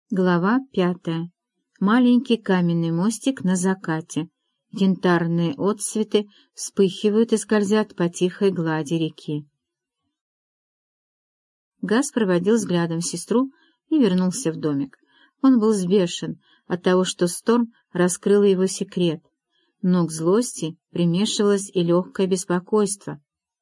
Глава 5. Маленький каменный мостик на закате. Янтарные отсветы вспыхивают и скользят по тихой глади реки. Газ проводил взглядом сестру и вернулся в домик. Он был взбешен от того, что Сторм раскрыла его секрет, но к злости примешивалось и легкое беспокойство.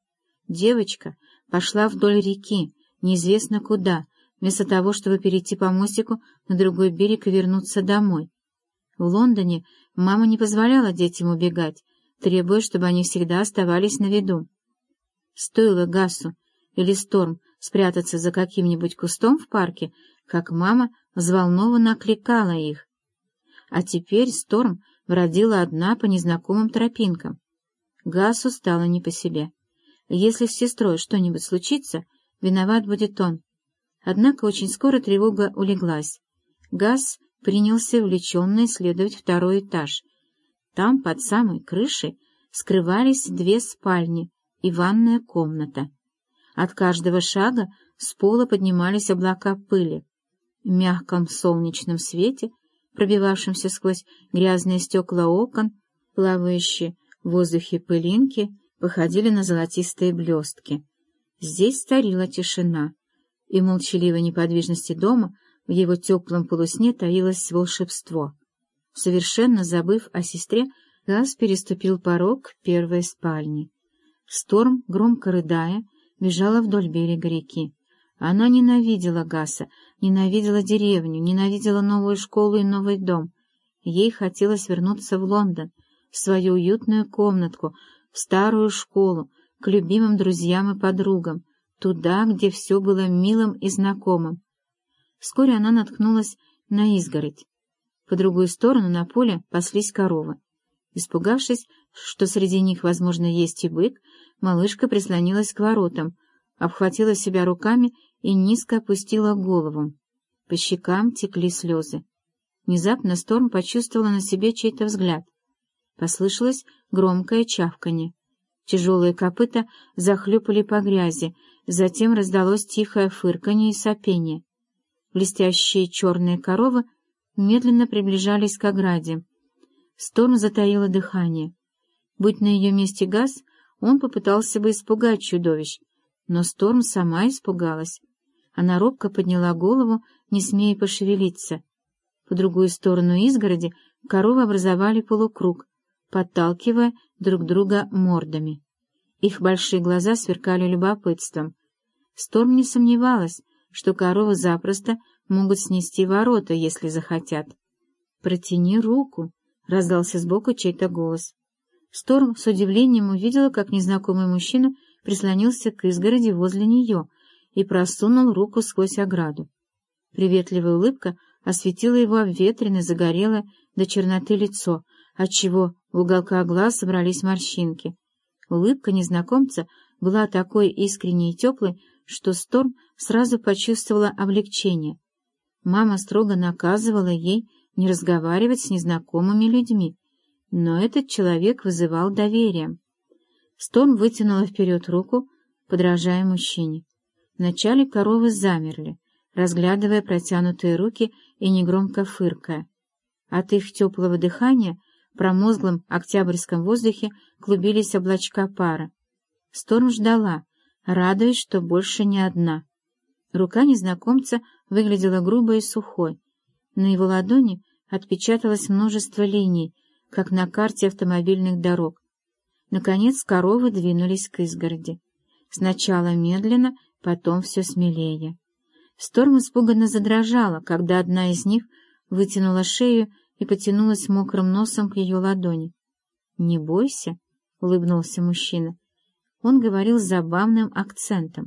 Девочка пошла вдоль реки, неизвестно куда, вместо того, чтобы перейти по мостику на другой берег и вернуться домой. В Лондоне мама не позволяла детям убегать, требуя, чтобы они всегда оставались на виду. Стоило Гасу или Сторм спрятаться за каким-нибудь кустом в парке, как мама взволнованно окликала их. А теперь Сторм бродила одна по незнакомым тропинкам. Гасу стало не по себе. Если с сестрой что-нибудь случится, виноват будет он. Однако очень скоро тревога улеглась. Гас принялся увлеченно исследовать второй этаж. Там, под самой крышей, скрывались две спальни и ванная комната. От каждого шага с пола поднимались облака пыли. В мягком солнечном свете, пробивавшемся сквозь грязные стекла окон, плавающие в воздухе пылинки походили на золотистые блестки. Здесь царила тишина, и в молчаливой неподвижности дома в его теплом полусне таилось волшебство. Совершенно забыв о сестре, Гас переступил порог первой спальни. Сторм, громко рыдая, бежала вдоль берега реки. Она ненавидела Гаса, ненавидела деревню, ненавидела новую школу и новый дом. Ей хотелось вернуться в Лондон, в свою уютную комнатку, в старую школу, к любимым друзьям и подругам, туда, где все было милым и знакомым. Вскоре она наткнулась на изгородь. По другую сторону на поле паслись коровы. Испугавшись, что среди них, возможно, есть и бык, малышка прислонилась к воротам, обхватила себя руками и низко опустила голову. По щекам текли слезы. Внезапно Сторм почувствовала на себе чей-то взгляд. Послышалось громкое чавканье. Тяжелые копыта захлюпали по грязи, затем раздалось тихое фырканье и сопение. Блестящие черные коровы медленно приближались к ограде. Сторм затаила дыхание. Будь на ее месте Гас, он попытался бы испугать чудовищ, но Сторм сама испугалась. Она робко подняла голову, не смея пошевелиться. По другую сторону изгороди коровы образовали полукруг, подталкивая друг друга мордами. Их большие глаза сверкали любопытством. Сторм не сомневалась, что коровы запросто могут снести ворота, если захотят. «Протяни руку», — раздался сбоку чей-то голос. Сторм с удивлением увидела, как незнакомый мужчина прислонился к изгороди возле нее и просунул руку сквозь ограду. Приветливая улыбка осветила его обветренное, загорелое до черноты лицо, отчего в уголках глаз собрались морщинки. Улыбка незнакомца была такой искренней и теплой, что Сторм сразу почувствовала облегчение. Мама строго наказывала ей не разговаривать с незнакомыми людьми, но этот человек вызывал доверие. Сторм вытянула вперед руку, подражая мужчине. Вначале коровы замерли, разглядывая протянутые руки и негромко фыркая. От их теплого дыхания в промозглом октябрьском воздухе клубились облачка пара. Сторм ждала, радуясь, что больше не одна. Рука незнакомца выглядела грубой и сухой. На его ладони отпечаталось множество линий, как на карте автомобильных дорог. Наконец коровы двинулись к изгороди. Сначала медленно, потом все смелее. Сторм испуганно задрожала, когда одна из них вытянула шею и потянулась мокрым носом к ее ладони. «Не бойся», — улыбнулся мужчина. Он говорил с забавным акцентом.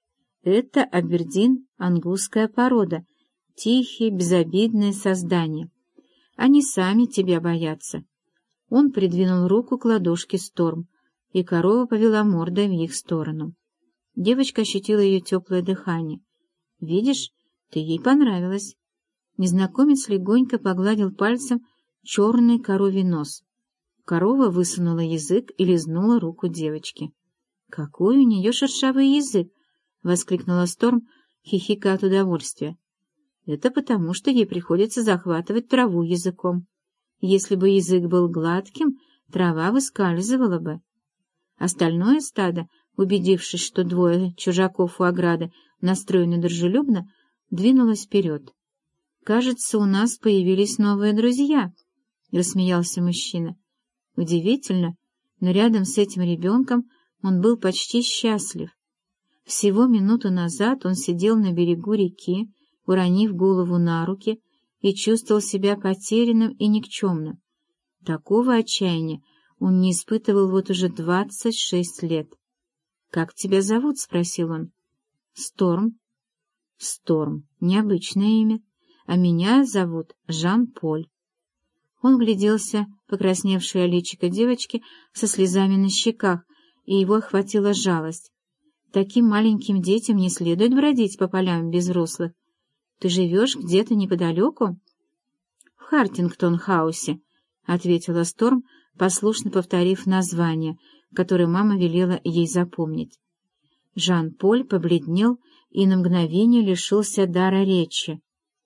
«Это абердин, ангусская порода, тихие, безобидные создания. Они сами тебя боятся». Он придвинул руку к ладошке Сторм, и корова повела мордой в их сторону. Девочка ощутила ее теплое дыхание. «Видишь, ты ей понравилась». Незнакомец легонько погладил пальцем черный коровий нос. Корова высунула язык и лизнула руку девочки. «Какой у нее шершавый язык!» — воскликнула Сторм, хихикая от удовольствия. Это потому, что ей приходится захватывать траву языком. Если бы язык был гладким, трава выскальзывала бы. Остальное стадо, убедившись, что двое чужаков у ограды настроены дружелюбно, двинулось вперед. «Кажется, у нас появились новые друзья», — рассмеялся мужчина. Удивительно, но рядом с этим ребенком он был почти счастлив. Всего минуту назад он сидел на берегу реки, уронив голову на руки, и чувствовал себя потерянным и никчемным. Такого отчаяния он не испытывал вот уже 26 лет. «Как тебя зовут?» — спросил он. «Сторм». «Сторм. Необычное имя. А меня зовут Жан-Поль». Он гляделся в покрасневшее личико девочки со слезами на щеках, и его охватила жалость. Таким маленьким детям не следует бродить по полям без взрослых. Ты живешь где-то неподалеку? — В Хартингтон-хаусе, — ответила Сторм, послушно повторив название, которое мама велела ей запомнить. Жан-Поль побледнел и на мгновение лишился дара речи.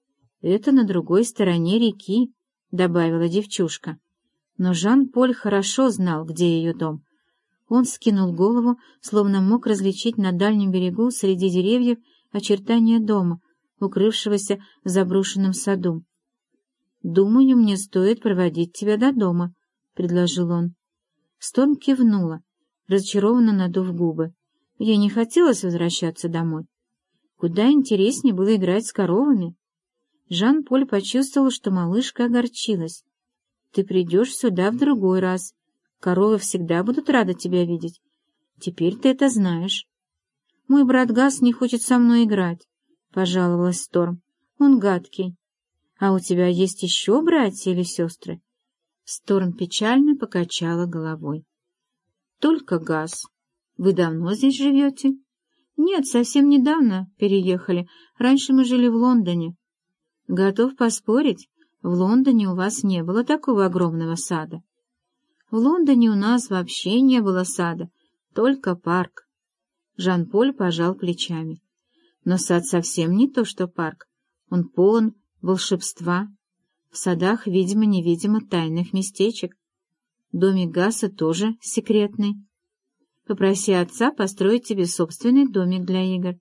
— Это на другой стороне реки, — добавила девчушка. Но Жан-Поль хорошо знал, где ее дом. Он скинул голову, словно мог различить на дальнем берегу среди деревьев очертания дома, укрывшегося в заброшенном саду. «Думаю, мне стоит проводить тебя до дома», — предложил он. Сторм кивнула, разочарованно надув губы. Ей не хотелось возвращаться домой. Куда интереснее было играть с коровами. Жан-Поль почувствовал, что малышка огорчилась. «Ты придешь сюда в другой раз. Коровы всегда будут рады тебя видеть. Теперь ты это знаешь». «Мой брат Газ не хочет со мной играть», — пожаловалась Сторм. «Он гадкий». «А у тебя есть еще братья или сестры?» Сторм печально покачала головой. «Только Газ. Вы давно здесь живете?» «Нет, совсем недавно переехали. Раньше мы жили в Лондоне». «Готов поспорить, в Лондоне у вас не было такого огромного сада». «В Лондоне у нас вообще не было сада, только парк». Жан-Поль пожал плечами. «Но сад совсем не то, что парк. Он полон волшебства. В садах, видимо-невидимо, тайных местечек. Домик Гаса тоже секретный. Попроси отца построить тебе собственный домик для игр».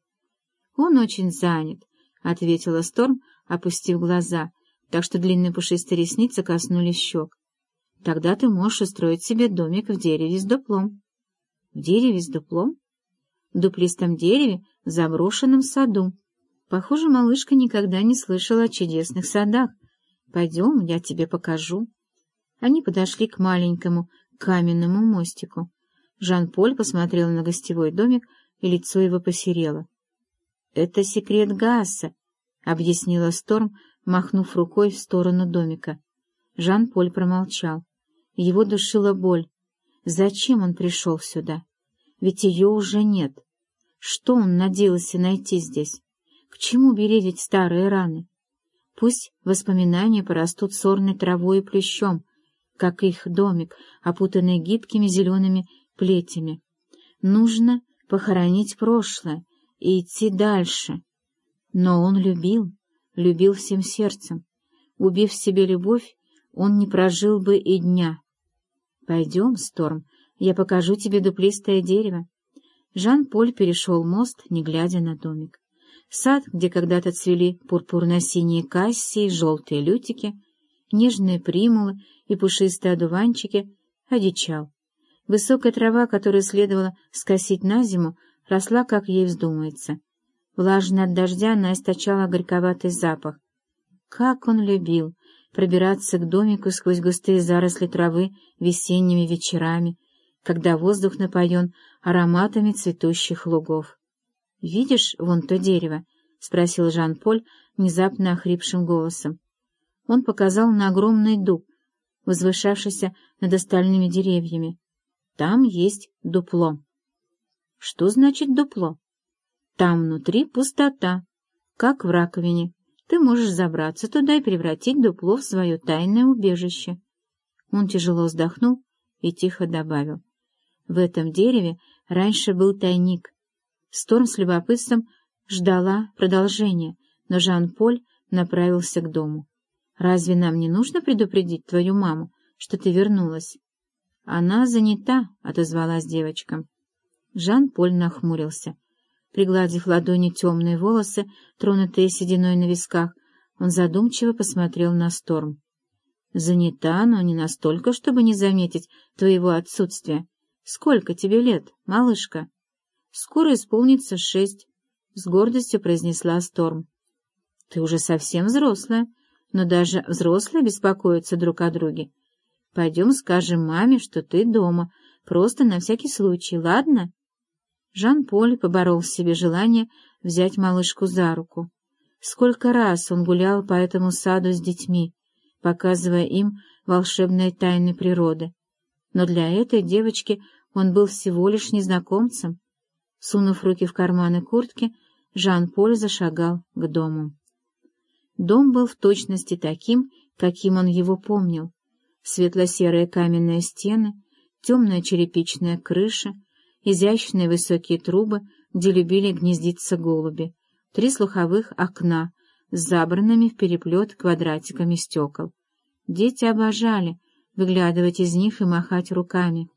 «Он очень занят», — ответила Сторм, опустив глаза, так что длинные пушистые ресницы коснулись щек. «Тогда ты можешь устроить себе домик в дереве с дуплом». «В дереве с дуплом?» «В дуплистом дереве в заброшенном саду. Похоже, малышка никогда не слышала о чудесных садах. Пойдем, я тебе покажу». Они подошли к маленькому каменному мостику. Жан-Поль посмотрел на гостевой домик, и лицо его посерело. «Это секрет Гаса», — объяснила Сторм, махнув рукой в сторону домика. Жан-Поль промолчал. Его душила боль. Зачем он пришел сюда? Ведь ее уже нет. Что он надеялся найти здесь? К чему бередить старые раны? Пусть воспоминания порастут сорной травой и плющом, как их домик, опутанный гибкими зелеными плетями. Нужно похоронить прошлое и идти дальше. Но он любил всем сердцем. Убив в себе любовь, он не прожил бы и дня. «Пойдем, Сторм, я покажу тебе дуплистое дерево». Жан-Поль перешел мост, не глядя на домик. Сад, где когда-то цвели пурпурно-синие кассии, желтые лютики, нежные примулы и пушистые одуванчики, одичал. Высокая трава, которую следовало скосить на зиму, росла, как ей вздумается. Влажная от дождя, она источала горьковатый запах. Как он любил пробираться к домику сквозь густые заросли травы весенними вечерами, когда воздух напоен ароматами цветущих лугов. «Видишь вон то дерево?» — спросил Жан-Поль внезапно охрипшим голосом. Он показал на огромный дуб, возвышавшийся над остальными деревьями. «Там есть дупло». «Что значит дупло?» «Там внутри пустота, как в раковине. Ты можешь забраться туда и превратить дупло в свое тайное убежище». Он тяжело вздохнул и тихо добавил. «В этом дереве раньше был тайник». Сторм с любопытством ждала продолжения, но Жан-Поль направился к дому. «Разве нам не нужно предупредить твою маму, что ты вернулась?» «Она занята», — отозвалась девочка. Жан-Поль нахмурился. Пригладив ладони темные волосы, тронутые сединой на висках, он задумчиво посмотрел на Сторм. «Занята, но не настолько, чтобы не заметить твоего отсутствия. Сколько тебе лет, малышка?» «Скоро исполнится 6», — с гордостью произнесла Сторм. «Ты уже совсем взрослая, но даже взрослые беспокоятся друг о друге. Пойдем скажем маме, что ты дома, просто на всякий случай, ладно?» Жан-Поль поборол в себе желание взять малышку за руку. Сколько раз он гулял по этому саду с детьми, показывая им волшебные тайны природы. Но для этой девочки он был всего лишь незнакомцем. Сунув руки в карманы куртки, Жан-Поль зашагал к дому. Дом был в точности таким, каким он его помнил. Светло-серые каменные стены, темная черепичная крыша, изящные высокие трубы, где любили гнездиться голуби, 3 слуховых окна с забранными в переплет квадратиками стекол. Дети обожали выглядывать из них и махать руками.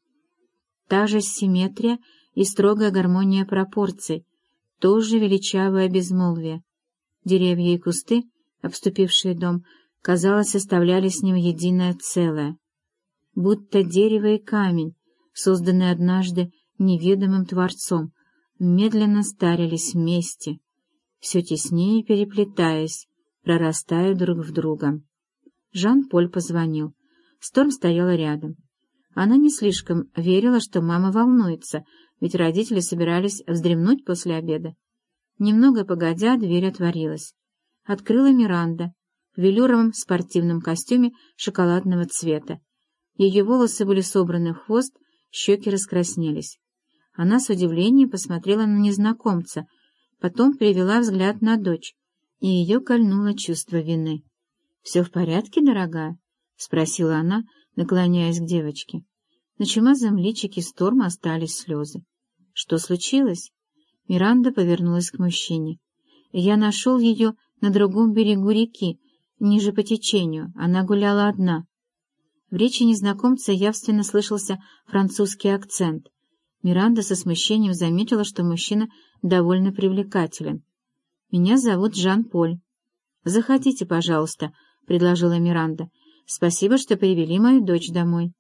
Та же симметрия и строгая гармония пропорций, тоже величавое безмолвие. Деревья и кусты, обступившие дом, казалось, составляли с ним единое целое. Будто дерево и камень, созданные однажды неведомым Творцом, медленно старились вместе, все теснее переплетаясь, прорастая друг в друга. Жан-Поль позвонил. Сторм стояла рядом. Она не слишком верила, что мама волнуется, ведь родители собирались вздремнуть после обеда. Немного погодя, дверь отворилась. Открыла Миранда в велюровом спортивном костюме шоколадного цвета. Ее волосы были собраны в хвост, щеки раскраснелись. Она с удивлением посмотрела на незнакомца, потом перевела взгляд на дочь, и ее кольнуло чувство вины. «Все в порядке, дорогая?» — спросила она, наклоняясь к девочке. На чумазом личике Сторма остались слезы. «Что случилось?» Миранда повернулась к мужчине. «Я нашел ее на другом берегу реки, ниже по течению. Она гуляла одна». В речи незнакомца явственно слышался французский акцент. Миранда со смущением заметила, что мужчина довольно привлекателен. «Меня зовут Жан-Поль». «Заходите, пожалуйста», — предложила Миранда. «Спасибо, что привели мою дочь домой».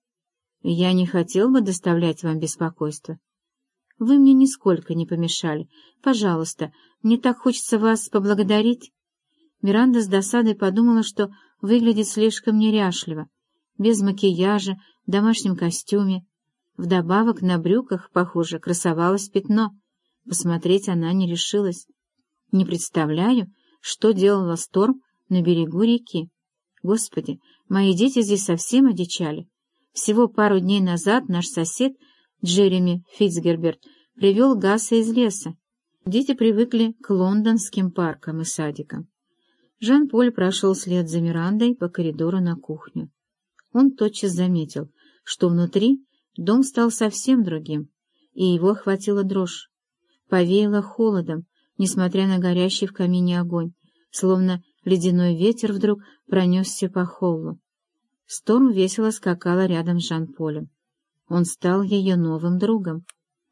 «Я не хотел бы доставлять вам беспокойство». «Вы мне нисколько не помешали. Пожалуйста, мне так хочется вас поблагодарить». Миранда с досадой подумала, что выглядит слишком неряшливо, без макияжа, в домашнем костюме. Вдобавок на брюках, похоже, красовалось пятно. Посмотреть она не решилась. Не представляю, что делала Сторм на берегу реки. Господи, мои дети здесь совсем одичали. Всего пару дней назад наш сосед, Джереми Фицгерберт, привел Гаса из леса. Дети привыкли к лондонским паркам и садикам. Жан-Поль прошел вслед за Мирандой по коридору на кухню. Он тотчас заметил, что внутри дом стал совсем другим, и его охватила дрожь. Повеяло холодом, несмотря на горящий в камине огонь, словно ледяной ветер вдруг пронесся по холлу. Сторм весело скакала рядом с Жан-Полем. Он стал ее новым другом.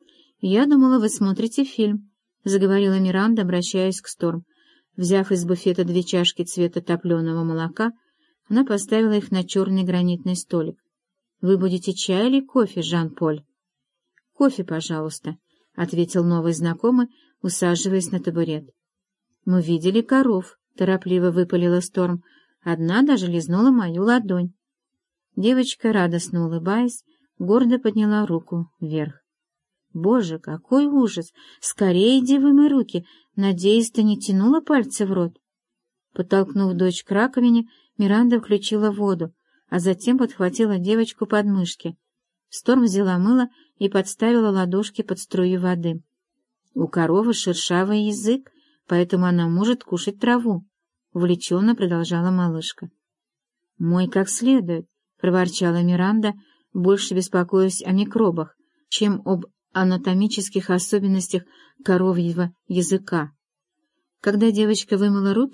«Я думала, вы смотрите фильм», — заговорила Миранда, обращаясь к Сторм. Взяв из буфета 2 чашки цвета топленого молока, она поставила их на черный гранитный столик. «Вы будете чай или кофе, Жан-Поль?» «Кофе, пожалуйста», — ответил новый знакомый, усаживаясь на табурет. «Мы видели коров», — торопливо выпалила Сторм. «Одна даже лизнула мою ладонь». Девочка, радостно улыбаясь, гордо подняла руку вверх. «Боже, какой ужас! Скорее иди вымой руки! Надеюсь, ты не тянула пальцы в рот?» Подтолкнув дочь к раковине, Миранда включила воду, а затем подхватила девочку под мышки. Сторм взяла мыло и подставила ладошки под струю воды. «У коровы шершавый язык, поэтому она может кушать траву», — увлеченно продолжала малышка. «Мой как следует», — проворчала Миранда, больше беспокоясь о микробах, чем об анатомических особенностях коровьего языка. Когда девочка вымыла руки,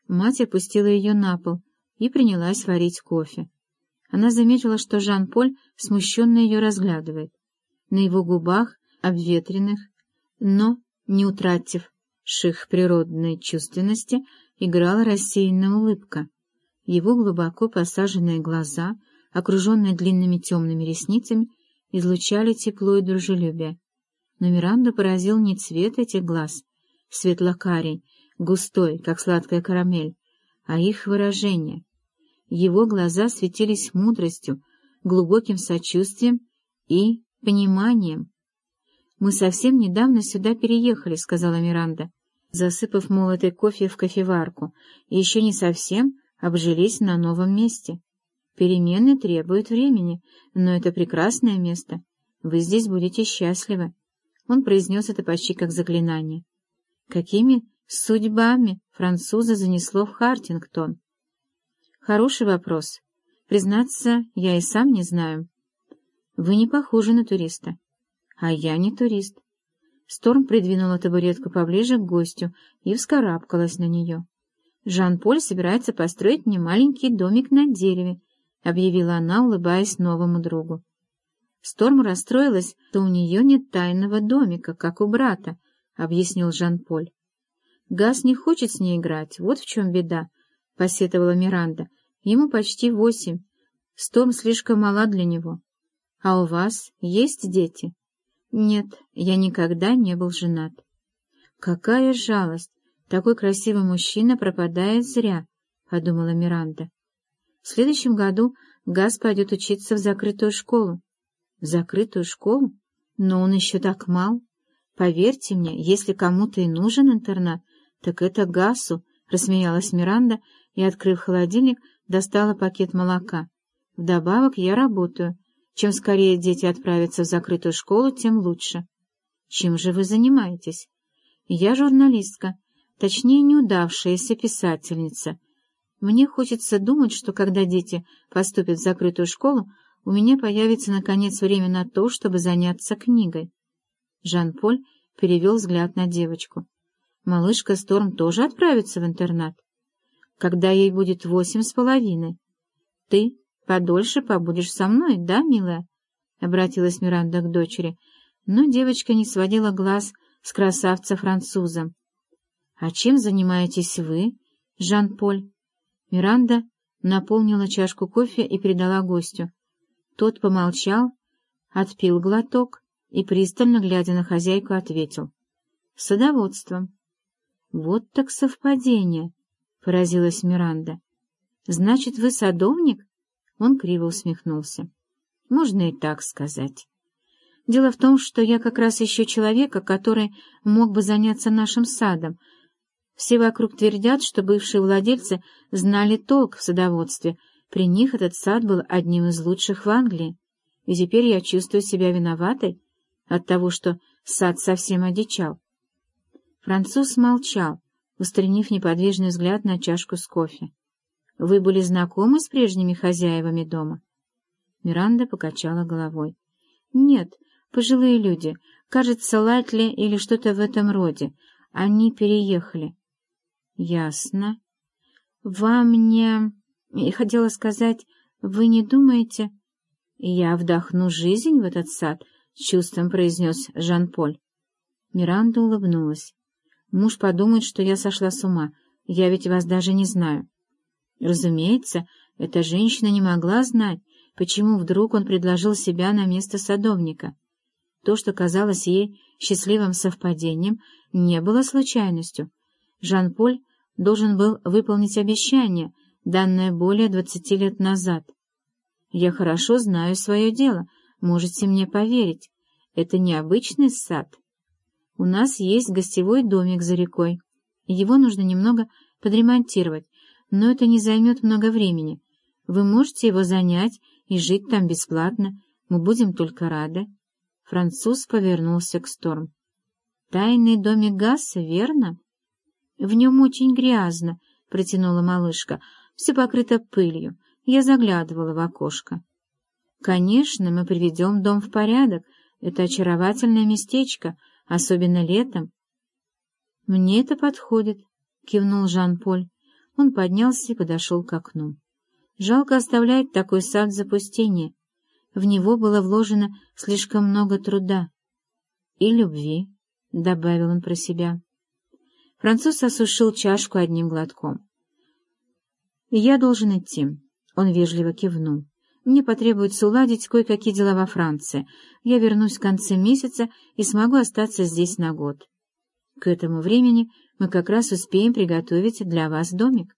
Мать опустила ее на пол и принялась варить кофе. Она заметила, что Жан-Поль смущенно ее разглядывает. На его губах, обветренных, но не утративших природной чувственности, играла рассеянная улыбка. Его глубоко посаженные глаза, окруженные длинными темными ресницами, излучали тепло и дружелюбие. Но Миранду поразил не цвет этих глаз, светло-карий, густой, как сладкая карамель, а их выражение. Его глаза светились мудростью, глубоким сочувствием и пониманием. «Мы совсем недавно сюда переехали», — сказала Миранда, засыпав молотый кофе в кофеварку, и еще не совсем обжились на новом месте. «Перемены требуют времени, но это прекрасное место. Вы здесь будете счастливы». Он произнес это почти как заклинание. Какими судьбами француза занесло в Хартингтон? Хороший вопрос. Признаться, я и сам не знаю. Вы не похожи на туриста. А я не турист. Сторм придвинула табуретку поближе к гостю и вскарабкалась на нее. «Жан-Поль собирается построить мне маленький домик на дереве», — объявила она, улыбаясь новому другу. Сторм расстроилась, что у нее нет тайного домика, как у брата, — объяснил Жан-Поль. «Гас не хочет с ней играть, вот в чем беда», — посетовала Миранда. «Ему почти 8. Сторм слишком мала для него. А у вас есть дети?» «Нет, я никогда не был женат». «Какая жалость! Такой красивый мужчина пропадает зря», — подумала Миранда. «В следующем году Гас пойдет учиться в закрытую школу». «В закрытую школу? Но он еще так мал. Поверьте мне, если кому-то и нужен интернат, так это Гасу», — рассмеялась Миранда и, открыв холодильник, достала пакет молока. «Вдобавок я работаю. Чем скорее дети отправятся в закрытую школу, тем лучше». «Чем же вы занимаетесь?» «Я журналистка, точнее, неудавшаяся писательница. Мне хочется думать, что когда дети поступят в закрытую школу, у меня появится, наконец, время на то, чтобы заняться книгой». Жан-Поль перевел взгляд на девочку. «Малышка Сторм тоже отправится в интернат? Когда ей будет 8,5. Ты подольше побудешь со мной, да, милая?» — обратилась Миранда к дочери, но девочка не сводила глаз с красавца-француза. «А чем занимаетесь вы, Жан-Поль?» Миранда наполнила чашку кофе и передала гостю. Тот помолчал, отпил глоток и, пристально глядя на хозяйку, ответил: «Садоводством». «Вот так совпадение», — поразилась Миранда. «Значит, вы садовник?» Он криво усмехнулся. «Можно и так сказать. Дело в том, что я как раз ищу человека, который мог бы заняться нашим садом. Все вокруг твердят, что бывшие владельцы знали толк в садоводстве. При них этот сад был одним из лучших в Англии. И теперь я чувствую себя виноватой от того, что сад совсем одичал». Француз молчал, устремив неподвижный взгляд на чашку с кофе. «Вы были знакомы с прежними хозяевами дома?» Миранда покачала головой. «Нет, пожилые люди. Кажется, Лайтли или что-то в этом роде. Они переехали». «Ясно. Вам не... Хотела сказать, вы не думаете...» «Я вдохну жизнь в этот сад», — с чувством произнес Жан-Поль. Миранда улыбнулась. «Муж подумает, что я сошла с ума. Я ведь вас даже не знаю». Разумеется, эта женщина не могла знать, почему вдруг он предложил себя на место садовника. То, что казалось ей счастливым совпадением, не было случайностью. Жан-Поль должен был выполнить обещание, данное более 20 лет назад. «Я хорошо знаю свое дело, можете мне поверить. Это необычный сад. У нас есть гостевой домик за рекой. Его нужно немного подремонтировать, но это не займет много времени. Вы можете его занять и жить там бесплатно. Мы будем только рады». Француз повернулся к Сторм. «Тайный домик Гасса, верно?» «В нем очень грязно», — протянула малышка. «Все покрыто пылью. Я заглядывала в окошко». «Конечно, мы приведем дом в порядок. Это очаровательное местечко, особенно летом». «Мне это подходит», — кивнул Жан-Поль. Он поднялся и подошел к окну. Жалко оставлять такой сад в запустении. В него было вложено слишком много труда. И любви, — добавил он про себя. Француз осушил чашку одним глотком. «Я должен идти», — он вежливо кивнул. «Мне потребуется уладить кое-какие дела во Франции. Я вернусь в конце месяца и смогу остаться здесь на год. К этому времени мы как раз успеем приготовить для вас домик».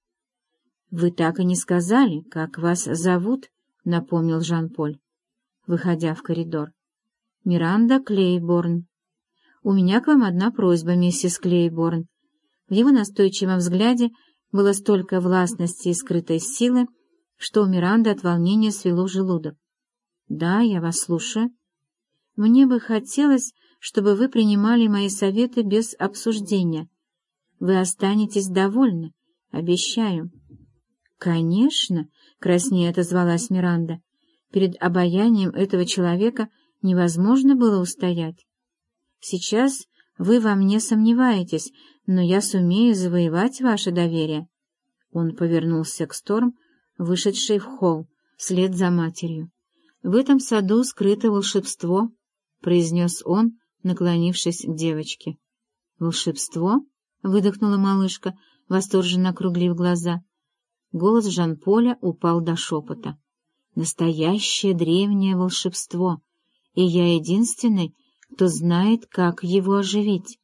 «Вы так и не сказали, как вас зовут», — напомнил Жан-Поль, выходя в коридор. «Миранда Клейборн. У меня к вам одна просьба, миссис Клейборн». В его настойчивом взгляде было столько властности и скрытой силы, что у Миранды от волнения свело желудок. «Да, я вас слушаю. Мне бы хотелось, чтобы вы принимали мои советы без обсуждения. Вы останетесь довольны, обещаю». «Конечно», — краснея отозвалась Миранда. Перед обаянием этого человека невозможно было устоять. «Сейчас вы во мне сомневаетесь, но я сумею завоевать ваше доверие». Он повернулся к Сторм, вышедшей в холл, вслед за матерью. «В этом саду скрыто волшебство», — произнес он, наклонившись к девочке. «Волшебство?» — выдохнула малышка, восторженно округлив глаза. Голос Жан-Поля упал до шепота. «Настоящее древнее волшебство, и я единственный, кто знает, как его оживить».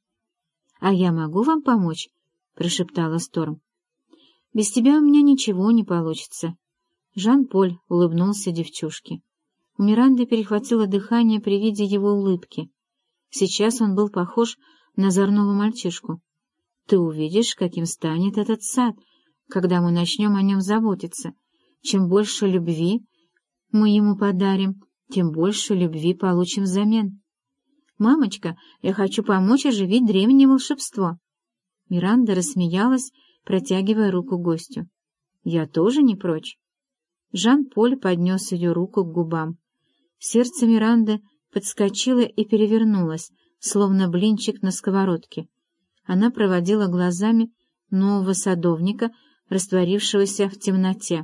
«А я могу вам помочь?» — прошептала Сторм. «Без тебя у меня ничего не получится». Жан-Поль улыбнулся девчушке. У Миранды перехватило дыхание при виде его улыбки. Сейчас он был похож на озорного мальчишку. «Ты увидишь, каким станет этот сад, когда мы начнем о нем заботиться. Чем больше любви мы ему подарим, тем больше любви получим взамен». «Мамочка, я хочу помочь оживить древнее волшебство». Миранда рассмеялась, протягивая руку гостю. «Я тоже не прочь». Жан-Поль поднес ее руку к губам. Сердце Миранды подскочило и перевернулось, словно блинчик на сковородке. Она проводила глазами нового садовника, растворившегося в темноте.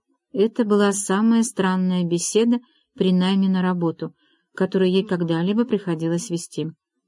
Это была самая странная беседа при найме на работу, которую ей когда-либо приходилось вести.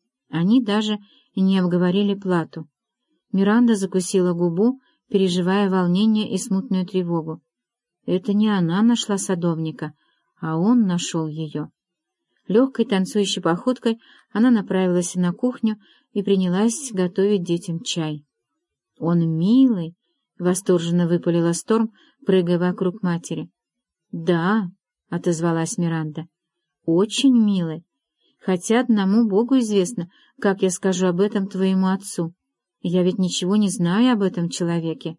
Они даже не обговорили плату. Миранда закусила губу, переживая волнение и смутную тревогу. Это не она нашла садовника, а он нашел ее. Легкой танцующей походкой она направилась на кухню и принялась готовить детям чай. «Он милый!» — восторженно выпалила Сторм, прыгая вокруг матери. «Да», — отозвалась Миранда, — «очень милый. Хотя одному Богу известно, как я скажу об этом твоему отцу. Я ведь ничего не знаю об этом человеке.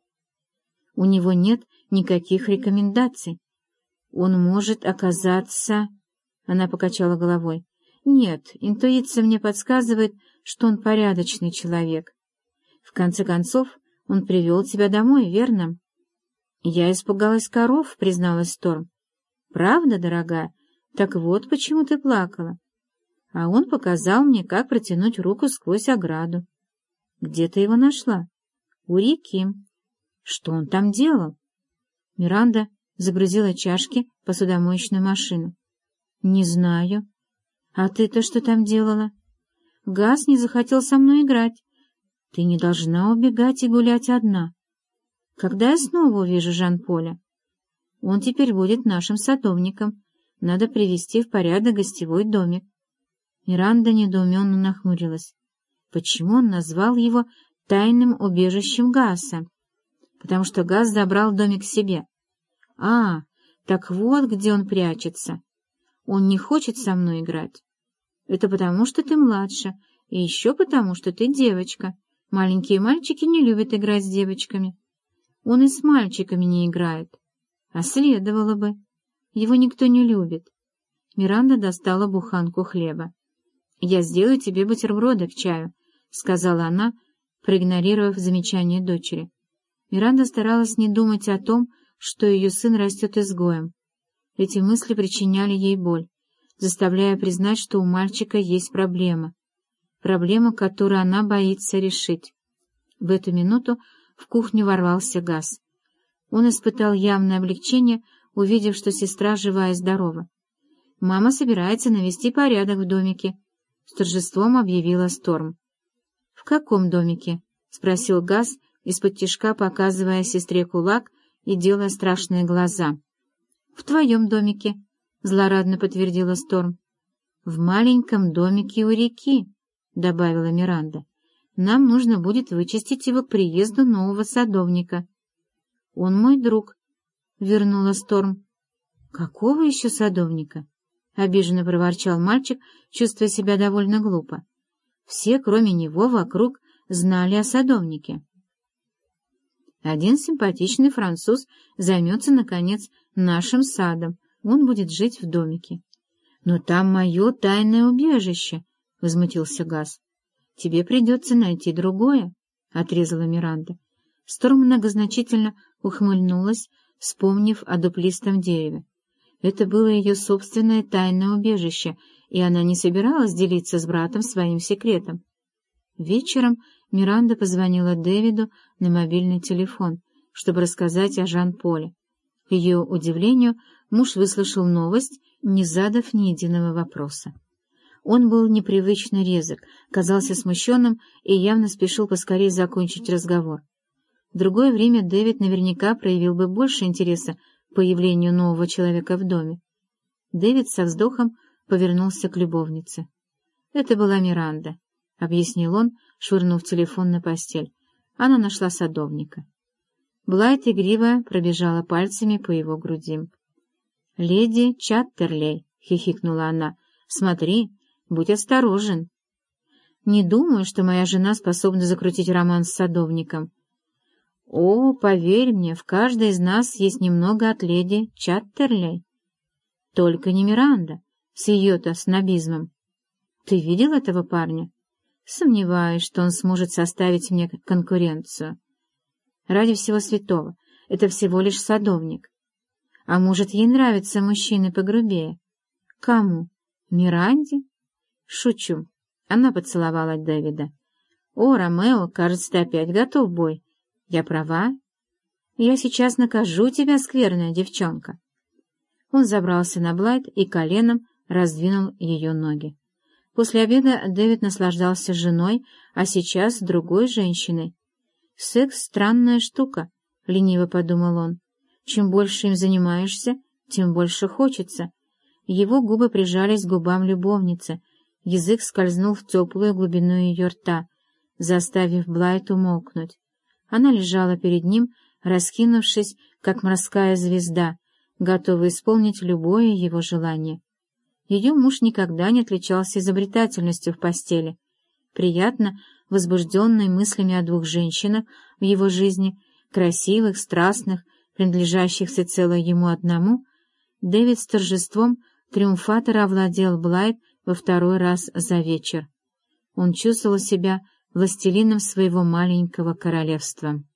У него нет никаких рекомендаций. Он может оказаться...» Она покачала головой. «Нет, интуиция мне подсказывает, что он порядочный человек. В конце концов, он привел тебя домой, верно?» «Я испугалась коров», — призналась Сторм. «Правда, дорогая? Так вот почему ты плакала». А он показал мне, как протянуть руку сквозь ограду. «Где ты его нашла?» «У реки». «Что он там делал?» Миранда загрузила чашки в посудомоечную машину. «Не знаю. А ты-то что там делала?» «Газ не захотел со мной играть. Ты не должна убегать и гулять одна. Когда я снова увижу Жан-Поля? Он теперь будет нашим садовником. Надо привести в порядок гостевой домик». Миранда недоуменно нахмурилась. Почему он назвал его тайным убежищем Гаса? Потому что Гас забрал домик себе. «А, так вот где он прячется. Он не хочет со мной играть. Это потому, что ты младше, и еще потому, что ты девочка. Маленькие мальчики не любят играть с девочками. Он и с мальчиками не играет. А следовало бы. Его никто не любит». Миранда достала буханку хлеба. «Я сделаю тебе бутерброды к чаю», — сказала она, проигнорировав замечание дочери. Миранда старалась не думать о том, что ее сын растет изгоем. Эти мысли причиняли ей боль, заставляя признать, что у мальчика есть проблема, которую она боится решить. В эту минуту в кухню ворвался Газ. Он испытал явное облегчение, увидев, что сестра жива и здорова. «Мама собирается навести порядок в домике», — с торжеством объявила Сторм. «В каком домике?» — спросил Газ, из-под тишка показывая сестре кулак и делая страшные глаза. «В твоем домике», — злорадно подтвердила Сторм. «В маленьком домике у реки», — добавила Миранда. «Нам нужно будет вычистить его к приезду нового садовника». «Он мой друг», — вернула Сторм. «Какого еще садовника?» — обиженно проворчал мальчик, чувствуя себя довольно глупо. Все, кроме него, вокруг знали о садовнике. «Один симпатичный француз займется, наконец, нашим садом. Он будет жить в домике». «Но там мое тайное убежище», — возмутился Газ. «Тебе придется найти другое», — отрезала Миранда. Сторм многозначительно ухмыльнулась, вспомнив о дуплистом дереве. Это было ее собственное тайное убежище, и она не собиралась делиться с братом своим секретом. Вечером Миранда позвонила Дэвиду на мобильный телефон, чтобы рассказать о Жан-Поле. К ее удивлению, муж выслушал новость, не задав ни единого вопроса. Он был непривычно резок, казался смущенным и явно спешил поскорее закончить разговор. В другое время Дэвид наверняка проявил бы больше интереса к появлению нового человека в доме. Дэвид со вздохом повернулся к любовнице. «Это была Миранда», — объяснил он, швырнув телефон на постель. Она нашла садовника. Блайт игриво пробежала пальцами по его груди. «Леди Чаттерлей», — хихикнула она, — «смотри, будь осторожен». «Не думаю, что моя жена способна закрутить роман с садовником». «О, поверь мне, в каждой из нас есть немного от леди Чаттерлей». «Только не Миранда, с ее-то снобизмом». «Ты видел этого парня?» «Сомневаюсь, что он сможет составить мне конкуренцию». «Ради всего святого, это всего лишь садовник». «А может, ей нравятся мужчины погрубее?» «Кому? Миранде?» «Шучу». Она поцеловала Дэвида. «О, Ромео, кажется, ты опять готов в бой. Я права? Я сейчас накажу тебя, скверная девчонка». Он забрался на Блайт и коленом раздвинул ее ноги. После обеда Дэвид наслаждался женой, а сейчас другой женщиной. «Секс — странная штука», — лениво подумал он. «Чем больше им занимаешься, тем больше хочется». Его губы прижались к губам любовницы, язык скользнул в теплую глубину ее рта, заставив Блайт умолкнуть. Она лежала перед ним, раскинувшись, как морская звезда, готовая исполнить любое его желание. Ее муж никогда не отличался изобретательностью в постели. Приятно, возбужденный мыслями о двух женщинах в его жизни, красивых, страстных, принадлежащих всецело ему одному, Дэвид с торжеством триумфатора овладел Блайт во второй раз за вечер. Он чувствовал себя властелином своего маленького королевства.